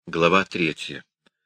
Глава 3.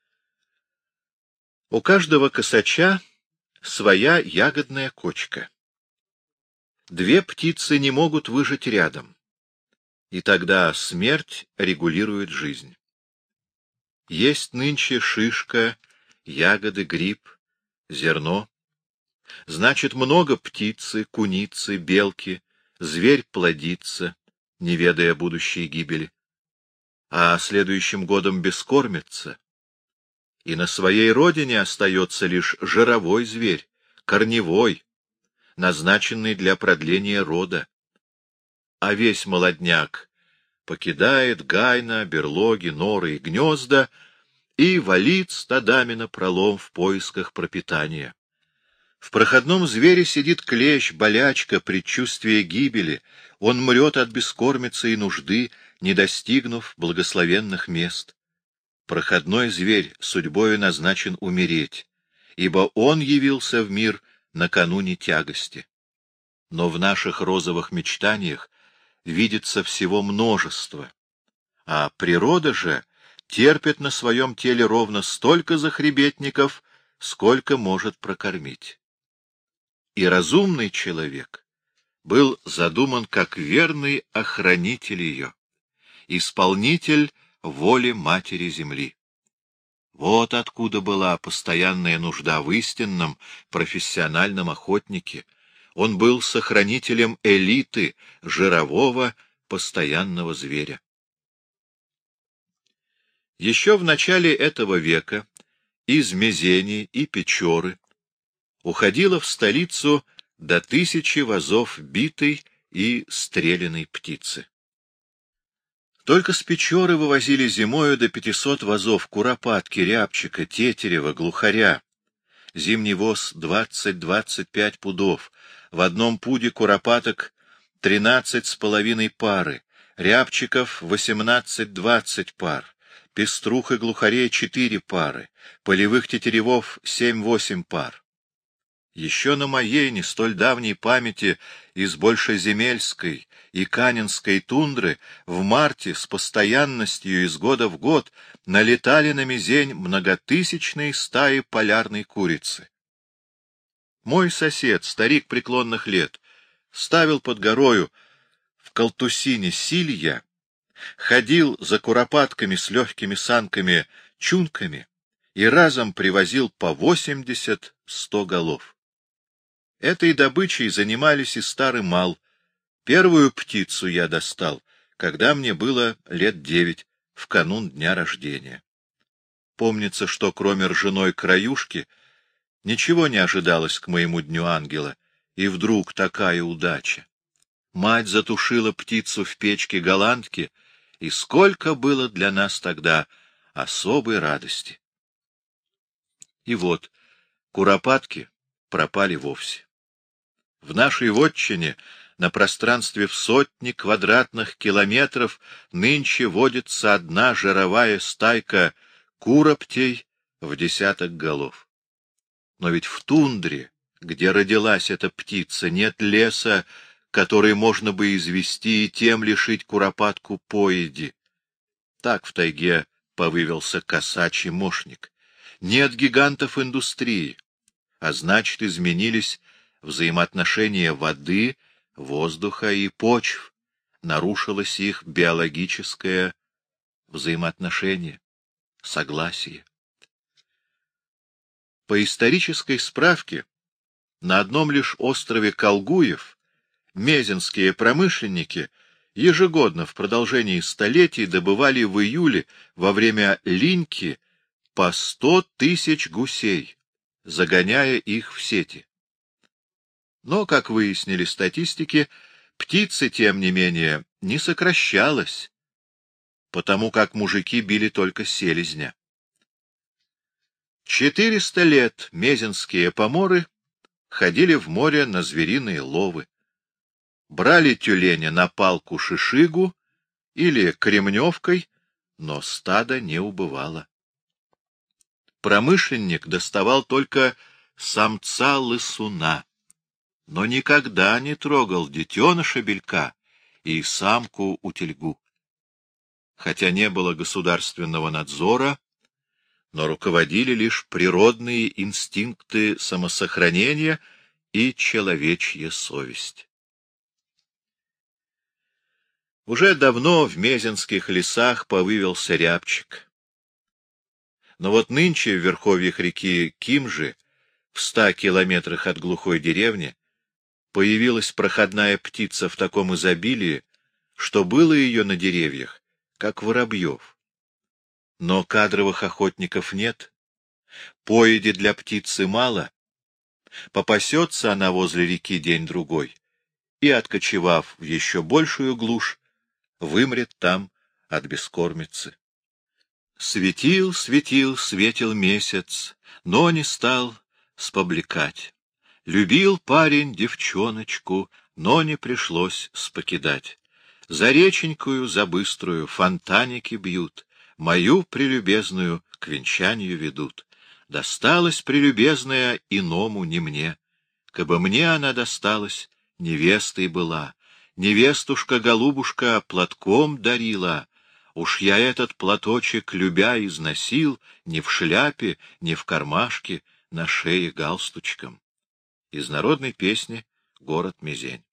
У каждого косача своя ягодная кочка. Две птицы не могут выжить рядом, и тогда смерть регулирует жизнь. Есть нынче шишка, ягоды, гриб, зерно. Значит, много птицы, куницы, белки, зверь плодится, не ведая будущей гибели, а следующим годом бескормится. И на своей родине остается лишь жировой зверь, корневой, назначенный для продления рода. А весь молодняк покидает гайна, берлоги, норы и гнезда и валит стадами напролом в поисках пропитания. В проходном звере сидит клещ, болячка, предчувствие гибели. Он мрет от бескормицы и нужды, не достигнув благословенных мест. Проходной зверь судьбою назначен умереть, ибо он явился в мир накануне тягости. Но в наших розовых мечтаниях видится всего множество, а природа же терпит на своем теле ровно столько захребетников, сколько может прокормить. И разумный человек был задуман как верный охранитель ее, исполнитель воли Матери Земли. Вот откуда была постоянная нужда в истинном профессиональном охотнике. Он был сохранителем элиты жирового постоянного зверя. Еще в начале этого века из Мезени и Печоры уходило в столицу до 1000 вазов битой и стреляной птицы. Только с Печоры вывозили зимою до 500 вазов куропатки, рябчика, тетерева, глухаря. Зимний воз 20-25 пудов. В одном пуде куропаток 13,5 пары, рябчиков 18-20 пар, пеструх и глухарей 4 пары, полевых тетеревов 7-8 пар. Еще на моей не столь давней памяти из Большеземельской и Канинской тундры в марте с постоянностью из года в год налетали на Мезень многотысячные стаи полярной курицы. Мой сосед, старик преклонных лет, ставил под горою в Колтусине силья, ходил за куропатками с легкими санками-чунками и разом привозил по 80-100 голов. Этой добычей занимались и стар и мал. Первую птицу я достал, когда мне было лет 9, в канун дня рождения. Помнится, что кроме ржаной краюшки ничего не ожидалось к моему дню ангела, и вдруг такая удача. Мать затушила птицу в печке голландки, и сколько было для нас тогда особой радости. И вот куропатки пропали вовсе. В нашей вотчине на пространстве в сотни квадратных километров нынче водится одна жировая стайка куроптей в 10 голов. Но ведь в тундре, где родилась эта птица, нет леса, который можно бы извести и тем лишить куропатку поеди. Так в тайге повывился косачий мошник. Нет гигантов индустрии, а значит, изменились взаимоотношения воды, воздуха и почв, нарушилось их биологическое взаимоотношение, согласие. По исторической справке, на одном лишь острове Колгуев мезенские промышленники ежегодно в продолжении столетий добывали в июле во время линьки по 100 000 гусей, загоняя их в сети. Но, как выяснили статистики, птицы, тем не менее, не сокращалась, потому как мужики били только селезня. 400 лет мезенские поморы ходили в море на звериные ловы, брали тюленя на палку шишигу или кремневкой, но стадо не убывало. Промышленник доставал только самца лысуна, но никогда не трогал детеныша белька и самку утельгу. хотя не было государственного надзора, но руководили лишь природные инстинкты самосохранения и человечья совесть. Уже давно в Мезенских лесах повывелся рябчик. Но вот нынче в верховьях реки Кимжи, в 100 километрах от глухой деревни, появилась проходная птица в таком изобилии, что было ее на деревьях, как воробьев. Но кадровых охотников нет, поеди для птицы мало, попасется она возле реки день-другой и, откочевав в еще большую глушь, вымрет там от бескормицы. Светил, светил месяц, но не стал споблекать. Любил парень девчоночку, но не пришлось спокидать. За реченькую, за быструю фонтаники бьют, мою прелюбезную к венчанию ведут. Досталась прелюбезная иному, не мне. Кабы мне она досталась, невестой была. Невестушка-голубушка платком дарила. Уж я этот платочек, любя, износил ни в шляпе, ни в кармашке, на шее галстучком. Из народной песни «Город Мезень».